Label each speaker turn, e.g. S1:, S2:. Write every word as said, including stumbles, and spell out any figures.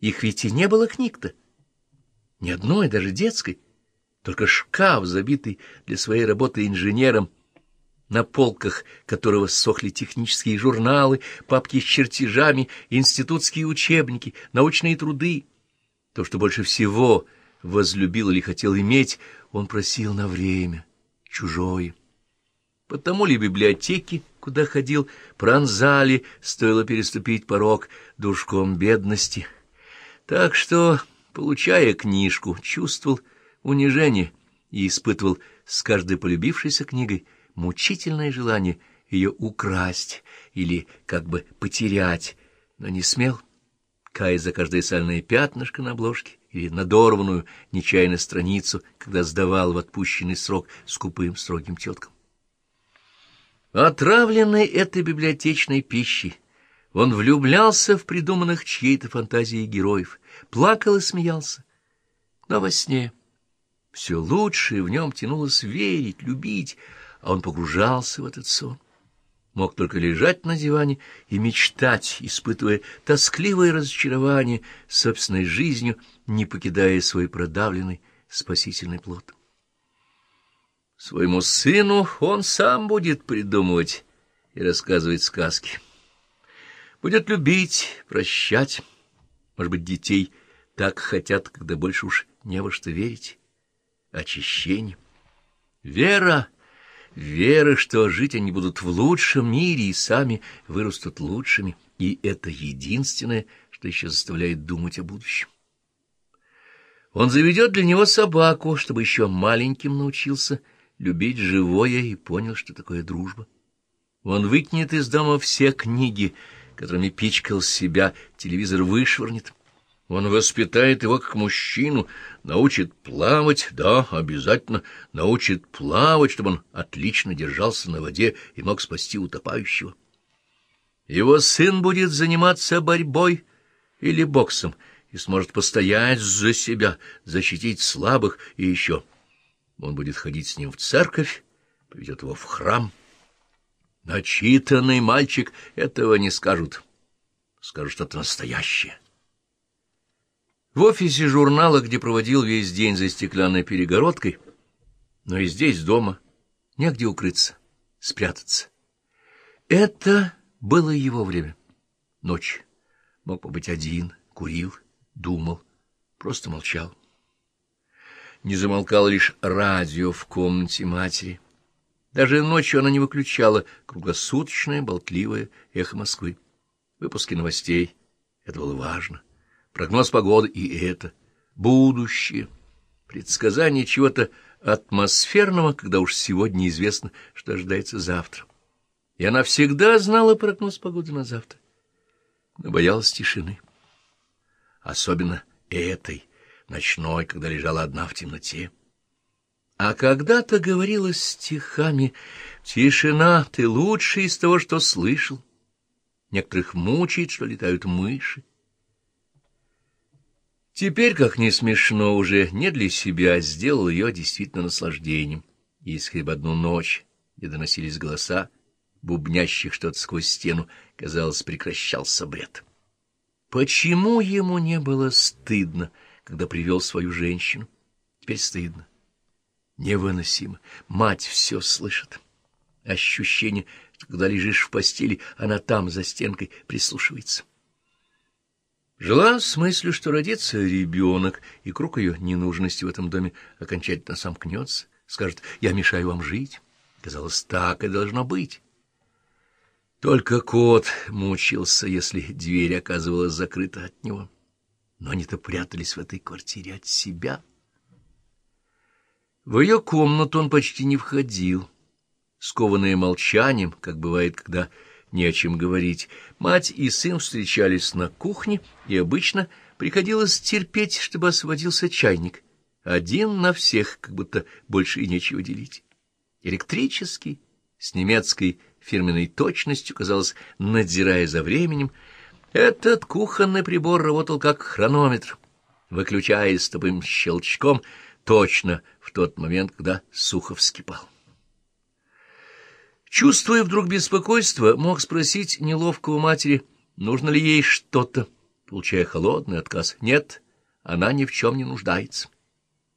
S1: Их ведь и не было книг-то. Ни одной, даже детской. Только шкаф, забитый для своей работы инженером, на полках которого сохли технические журналы, папки с чертежами, институтские учебники, научные труды. То, что больше всего возлюбил или хотел иметь, он просил на время, чужое. Потому ли библиотеки, куда ходил, пронзали, стоило переступить порог душком бедности. Так что, получая книжку, чувствовал унижение и испытывал с каждой полюбившейся книгой мучительное желание ее украсть или как бы потерять, но не смел, каясь за каждое сальное пятнышко на обложке или надорванную нечаянно страницу, когда сдавал в отпущенный срок скупым строгим теткам. Отравленный этой библиотечной пищей, он влюблялся в придуманных чьей-то фантазией героев, плакал и смеялся, но во сне все лучшее в нем тянулось верить, любить, а он погружался в этот сон. Мог только лежать на диване и мечтать, испытывая тоскливое разочарование собственной жизнью, не покидая свой продавленный спасительный плод. Своему сыну он сам будет придумывать и рассказывать сказки. Будет любить, прощать. Может быть, детей так хотят, когда больше уж не во что верить. Очищение. Вера, вера, что жить они будут в лучшем мире и сами вырастут лучшими. И это единственное, что еще заставляет думать о будущем. Он заведет для него собаку, чтобы еще маленьким научился любить живое и понял, что такое дружба. Он выкинет из дома все книги, которыми пичкал себя, телевизор вышвырнет. Он воспитает его как мужчину, научит плавать, да, обязательно научит плавать, чтобы он отлично держался на воде и мог спасти утопающего. Его сын будет заниматься борьбой или боксом и сможет постоять за себя, защитить слабых и еще... Он будет ходить с ним в церковь, поведет его в храм. Начитанный мальчик, этого не скажут. Скажут что-то настоящее. В офисе журнала, где проводил весь день за стеклянной перегородкой, но и здесь, дома, негде укрыться, спрятаться. Это было его время. Ночь. Мог побыть один, курил, думал, просто молчал. Не замолкало лишь радио в комнате матери. Даже ночью она не выключала круглосуточное болтливое эхо Москвы. Выпуски новостей — это было важно. Прогноз погоды — и это. Будущее. Предсказание чего-то атмосферного, когда уж сегодня известно, что ожидается завтра. И она всегда знала прогноз погоды на завтра, но боялась тишины. Особенно этой, ночной, когда лежала одна в темноте. А когда-то говорила стихами: «Тишина, ты лучший из того, что слышал». Некоторых мучает, что летают мыши. Теперь, как не смешно, уже не для себя сделал ее действительно наслаждением. Если бы одну ночь, где доносились голоса, бубнящих что-то сквозь стену, казалось, прекращался бред. Почему ему не было стыдно, когда привел свою женщину? Теперь стыдно. Невыносимо. Мать все слышит. Ощущение, что когда лежишь в постели, она там, за стенкой, прислушивается. Жила с мыслью, что родится ребенок, и круг ее ненужности в этом доме окончательно сомкнется. Скажет: «Я мешаю вам жить». Казалось, так и должно быть. Только кот мучился, если дверь оказывалась закрыта от него. Но они-то прятались в этой квартире от себя. В ее комнату он почти не входил. Скованные молчанием, как бывает, когда не о чем говорить, мать и сын встречались на кухне, и обычно приходилось терпеть, чтобы освободился чайник. Один на всех, как будто больше и нечего делить. Электрический, с немецкой фирменной точностью, казалось, надзирая за временем, этот кухонный прибор работал как хронометр, выключаясь с тупым щелчком точно в тот момент, когда сухо вскипал. Чувствуя вдруг беспокойство, мог спросить неловко у матери, нужно ли ей что-то, получая холодный отказ. Нет, она ни в чем не нуждается.